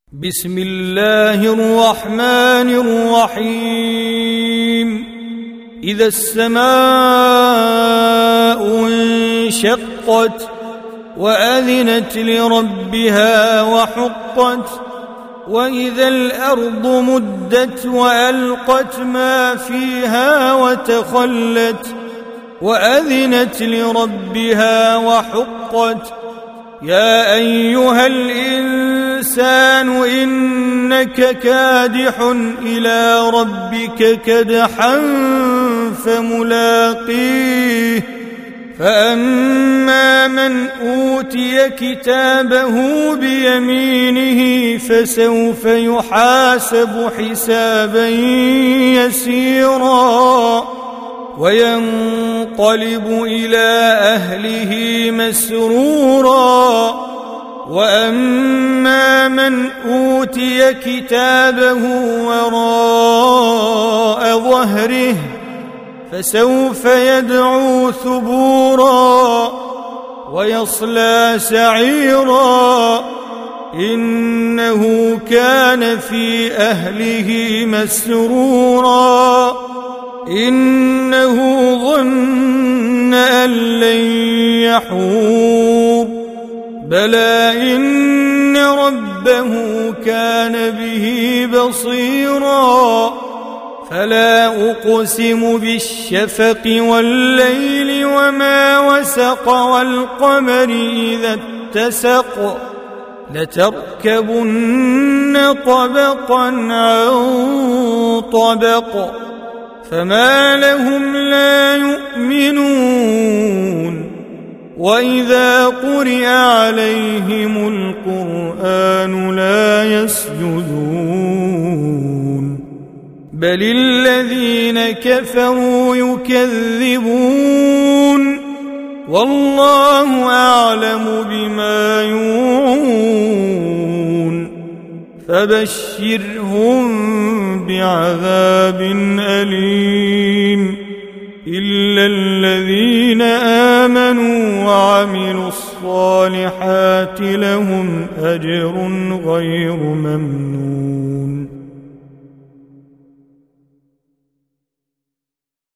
بسم الله الرحمن الرحيم إذا السماء انشقت وأذنت لربها وحقت وإذا الأرض مدت وألقت ما فيها وتخلت وأذنت لربها وحقت يا أيها الإنسان إنك كادح إلى ربك كدحا فملاقيه فأما من أوتي كتابه بيمينه فسوف يحاسب حسابا يسيرا وينقلب إلى أهله مسرورا وأما من أوتي كتابه وراء ظهره فسوف يدعو ثبورا ويصلى سعيرا إنه كان في أهله مسرورا إنه ظن أن لن يحور بلى إن ربه كان به بصيرا فلا أقسم بالشفق والليل وما وسق والقمر إذا اتسق لتركبن طبقا عن طبق فما لهم لا يؤمنون وإذا قرئ عليهم القرآن لا يسجدون بل الذين كفروا يكذبون والله أعلم بما يوعون فبشرهم بعذاب أليم إلا الذين آمنوا وعملوا الصالحات لهم أجر غير ممنون